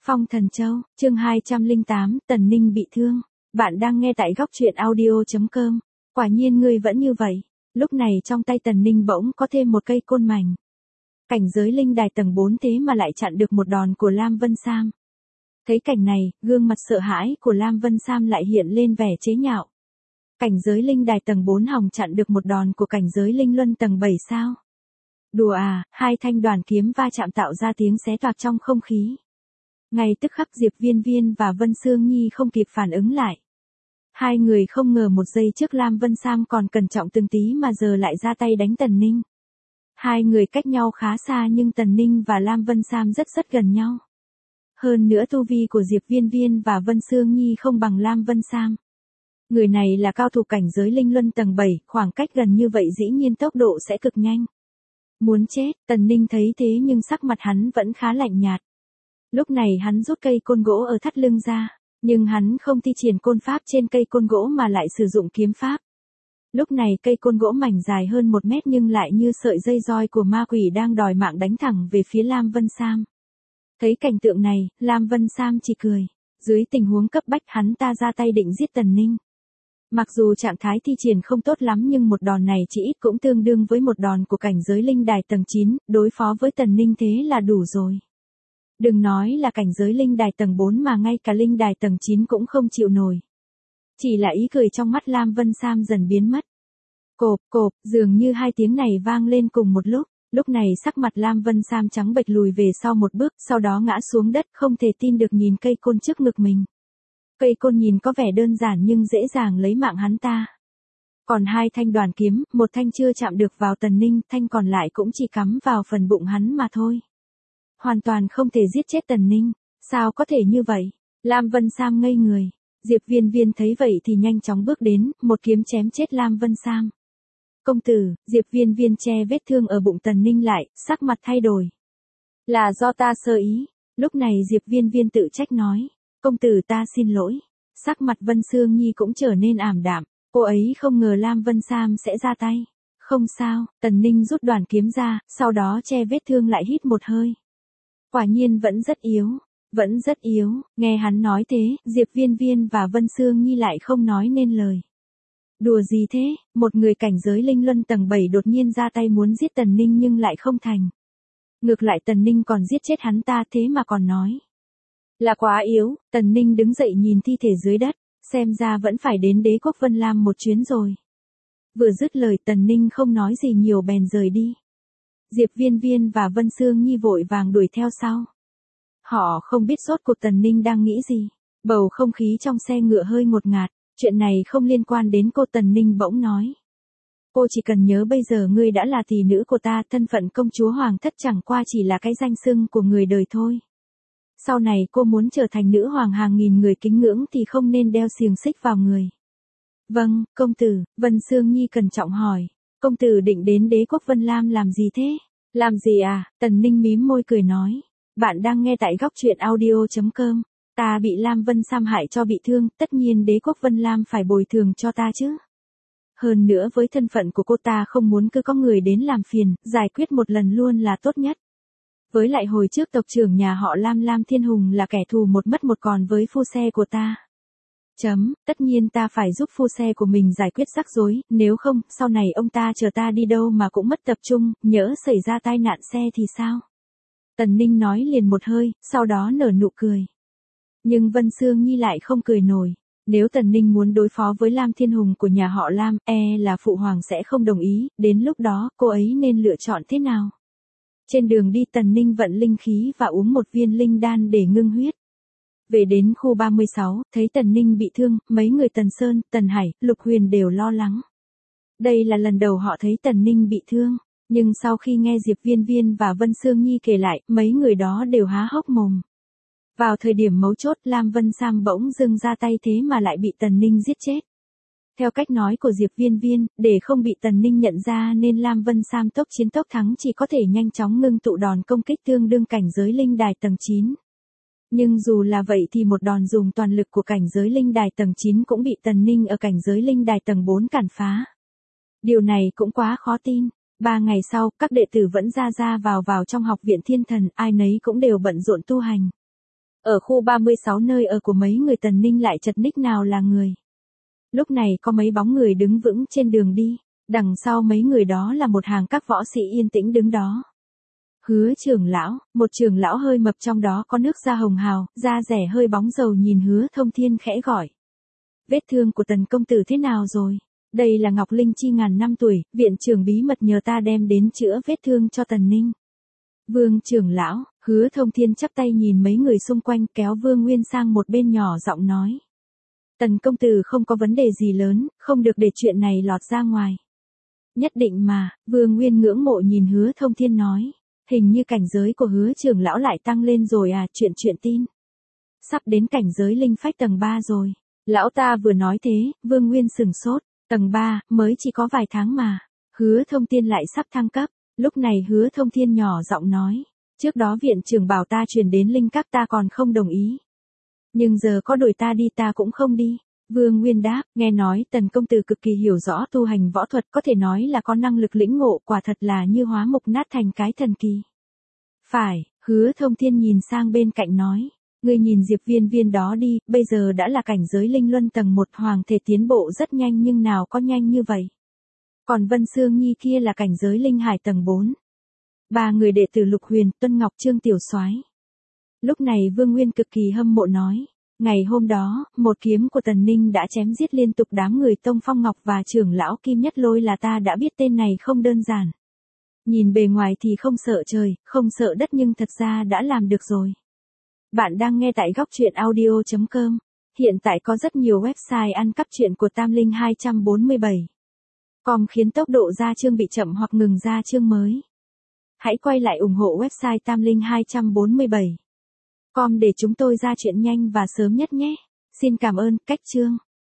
Phong Thần Châu, chương 208, Tần Ninh bị thương. Bạn đang nghe tại góc truyện audio.com. Quả nhiên ngươi vẫn như vậy. Lúc này trong tay Tần Ninh bỗng có thêm một cây côn mảnh. Cảnh giới linh đài tầng 4 thế mà lại chặn được một đòn của Lam Vân Sam. Thấy cảnh này, gương mặt sợ hãi của Lam Vân Sam lại hiện lên vẻ chế nhạo. Cảnh giới linh đài tầng 4 hòng chặn được một đòn của cảnh giới linh luân tầng 7 sao? Đùa à, hai thanh đoàn kiếm va chạm tạo ra tiếng xé toạc trong không khí. Ngay tức khắc Diệp Viên Viên và Vân Sương Nhi không kịp phản ứng lại. Hai người không ngờ một giây trước Lam Vân Sam còn cẩn trọng từng tí mà giờ lại ra tay đánh Tần Ninh. Hai người cách nhau khá xa nhưng Tần Ninh và Lam Vân Sam rất gần nhau. Hơn nữa tu vi của Diệp Viên Viên và Vân Sương Nhi không bằng Lam Vân Sam. Người này là cao thủ cảnh giới linh luân tầng 7, khoảng cách gần như vậy dĩ nhiên tốc độ sẽ cực nhanh. Muốn chết, Tần Ninh thấy thế nhưng sắc mặt hắn vẫn khá lạnh nhạt. Lúc này hắn rút cây côn gỗ ở thắt lưng ra, nhưng hắn không thi triển côn pháp trên cây côn gỗ mà lại sử dụng kiếm pháp. Lúc này cây côn gỗ mảnh dài hơn 1 mét nhưng lại như sợi dây roi của ma quỷ đang đòi mạng đánh thẳng về phía Lam Vân Sam. Thấy cảnh tượng này, Lam Vân Sam chỉ cười. Dưới tình huống cấp bách hắn ta ra tay định giết Tần Ninh. Mặc dù trạng thái thi triển không tốt lắm nhưng một đòn này chỉ ít cũng tương đương với một đòn của cảnh giới linh đài tầng 9, đối phó với Tần Ninh thế là đủ rồi. Đừng nói là cảnh giới linh đài tầng 4 mà ngay cả linh đài tầng 9 cũng không chịu nổi. Chỉ là ý cười trong mắt Lam Vân Sam dần biến mất. Cộp cộp, dường như hai tiếng này vang lên cùng một lúc này sắc mặt Lam Vân Sam trắng bệch lùi về sau một bước, sau đó ngã xuống đất không thể tin được nhìn cây côn trước ngực mình. Cây côn nhìn có vẻ đơn giản nhưng dễ dàng lấy mạng hắn ta. Còn hai thanh đoàn kiếm, một thanh chưa chạm được vào Tần Ninh, thanh còn lại cũng chỉ cắm vào phần bụng hắn mà thôi. Hoàn toàn không thể giết chết Tần Ninh, sao có thể như vậy? Lam Vân Sam ngây người. Diệp Viên Viên thấy vậy thì nhanh chóng bước đến, một kiếm chém chết Lam Vân Sam. Công tử, Diệp Viên Viên che vết thương ở bụng Tần Ninh lại, sắc mặt thay đổi. Là do ta sơ ý. Lúc này Diệp Viên Viên tự trách nói. Công tử ta xin lỗi. Sắc mặt Vân Sương Nhi cũng trở nên ảm đạm. Cô ấy không ngờ Lam Vân Sam sẽ ra tay. Không sao, Tần Ninh rút đoàn kiếm ra, sau đó che vết thương lại hít một hơi. Quả nhiên vẫn rất yếu, nghe hắn nói thế, Diệp Viên Viên và Vân Sương Nhi lại không nói nên lời. Đùa gì thế, một người cảnh giới linh luân tầng 7 đột nhiên ra tay muốn giết Tần Ninh nhưng lại không thành. Ngược lại Tần Ninh còn giết chết hắn ta thế mà còn nói. Là quá yếu, Tần Ninh đứng dậy nhìn thi thể dưới đất, xem ra vẫn phải đến Đế quốc Vân Lam một chuyến rồi. Vừa dứt lời Tần Ninh không nói gì nhiều bèn rời đi. Diệp Viên Viên và Vân Sương Nhi vội vàng đuổi theo sau. Họ không biết rốt cuộc Tần Ninh đang nghĩ gì. Bầu không khí trong xe ngựa hơi ngột ngạt. Chuyện này không liên quan đến cô. Tần Ninh bỗng nói. Cô chỉ cần nhớ bây giờ ngươi đã là tỷ nữ của ta, thân phận công chúa hoàng thất chẳng qua chỉ là cái danh xưng của người đời thôi. Sau này cô muốn trở thành nữ hoàng hàng nghìn người kính ngưỡng thì không nên đeo xiềng xích vào người. Vâng, công tử, Vân Sương Nhi cẩn trọng hỏi. Công tử định đến Đế quốc Vân Lam làm gì thế? Làm gì à? Tần Ninh mím môi cười nói. Bạn đang nghe tại góc truyện audio.com. Ta bị Lam Vân Sam hại cho bị thương, tất nhiên Đế quốc Vân Lam phải bồi thường cho ta chứ. Hơn nữa với thân phận của cô ta không muốn cứ có người đến làm phiền, giải quyết một lần luôn là tốt nhất. Với lại hồi trước tộc trưởng nhà họ Lam Thiên Hùng là kẻ thù một mất một còn với phu xe của ta. Tất nhiên ta phải giúp phu xe của mình giải quyết rắc rối, nếu không, sau này ông ta chờ ta đi đâu mà cũng mất tập trung, nhỡ xảy ra tai nạn xe thì sao? Tần Ninh nói liền một hơi, sau đó nở nụ cười. Nhưng Vân Sương Nhi lại không cười nổi. Nếu Tần Ninh muốn đối phó với Lam Thiên Hùng của nhà họ Lam, là phụ hoàng sẽ không đồng ý, đến lúc đó, cô ấy nên lựa chọn thế nào? Trên đường đi Tần Ninh vận linh khí và uống một viên linh đan để ngưng huyết. Về đến khu 36, thấy Tần Ninh bị thương, mấy người Tần Sơn, Tần Hải, Lục Huyền đều lo lắng. Đây là lần đầu họ thấy Tần Ninh bị thương, nhưng sau khi nghe Diệp Viên Viên và Vân Sương Nhi kể lại, mấy người đó đều há hốc mồm. Vào thời điểm mấu chốt Lam Vân Sam bỗng dưng ra tay thế mà lại bị Tần Ninh giết chết. Theo cách nói của Diệp Viên Viên, để không bị Tần Ninh nhận ra nên Lam Vân Sam tốc chiến tốc thắng chỉ có thể nhanh chóng ngưng tụ đòn công kích tương đương cảnh giới linh đài tầng 9. Nhưng dù là vậy thì một đòn dùng toàn lực của cảnh giới linh đài tầng 9 cũng bị Tần Ninh ở cảnh giới linh đài tầng 4 cản phá. Điều này cũng quá khó tin. 3 ngày sau, các đệ tử vẫn ra vào trong học viện thiên thần, ai nấy cũng đều bận rộn tu hành. Ở khu 36 nơi ở của mấy người Tần Ninh lại chật ních nào là người. Lúc này có mấy bóng người đứng vững trên đường đi, đằng sau mấy người đó là một hàng các võ sĩ yên tĩnh đứng đó. Hứa trưởng lão, một trưởng lão hơi mập trong đó có nước da hồng hào, da rẻ hơi bóng dầu nhìn Hứa Thông Thiên khẽ gọi. Vết thương của Tần công tử thế nào rồi? Đây là Ngọc Linh Chi ngàn năm tuổi, viện trưởng bí mật nhờ ta đem đến chữa vết thương cho Tần Ninh. Vương trưởng lão, Hứa Thông Thiên chắp tay nhìn mấy người xung quanh kéo Vương Nguyên sang một bên nhỏ giọng nói. Tần công tử không có vấn đề gì lớn, không được để chuyện này lọt ra ngoài. Nhất định mà, Vương Nguyên ngưỡng mộ nhìn Hứa Thông Thiên nói. Hình như cảnh giới của Hứa trưởng lão lại tăng lên rồi à, chuyện tin. Sắp đến cảnh giới linh phách tầng 3 rồi. Lão ta vừa nói thế, Vương Nguyên sừng sốt. Tầng 3, mới chỉ có vài tháng mà. Hứa Thông Thiên lại sắp thăng cấp. Lúc này Hứa Thông Thiên nhỏ giọng nói. Trước đó viện trưởng bảo ta truyền đến linh các ta còn không đồng ý. Nhưng giờ có đuổi ta đi ta cũng không đi. Vương Nguyên đáp, nghe nói Tần công tử cực kỳ hiểu rõ tu hành võ thuật, có thể nói là có năng lực lĩnh ngộ, quả thật là như hóa mục nát thành cái thần kỳ. Phải, Hứa Thông Thiên nhìn sang bên cạnh nói, ngươi nhìn Diệp Viên Viên đó đi, bây giờ đã là cảnh giới linh luân tầng 1, hoàng thể tiến bộ rất nhanh nhưng nào có nhanh như vậy. Còn Vân Sương Nhi kia là cảnh giới linh hải tầng 4. 3 người đệ tử Lục Huyền, Tuân Ngọc, Trương Tiểu Soái. Lúc này Vương Nguyên cực kỳ hâm mộ nói. Ngày hôm đó, một kiếm của Tần Ninh đã chém giết liên tục đám người Tông Phong Ngọc và trưởng lão Kim Nhất Lôi là ta đã biết tên này không đơn giản. Nhìn bề ngoài thì không sợ trời, không sợ đất nhưng thật ra đã làm được rồi. Bạn đang nghe tại góc truyện audio.com. Hiện tại có rất nhiều website ăn cắp truyện của Tam Linh 247. Com khiến tốc độ ra chương bị chậm hoặc ngừng ra chương mới. Hãy quay lại ủng hộ website Tam Linh 247. Com để chúng tôi ra chuyện nhanh và sớm nhất nhé. Xin cảm ơn, cách chương.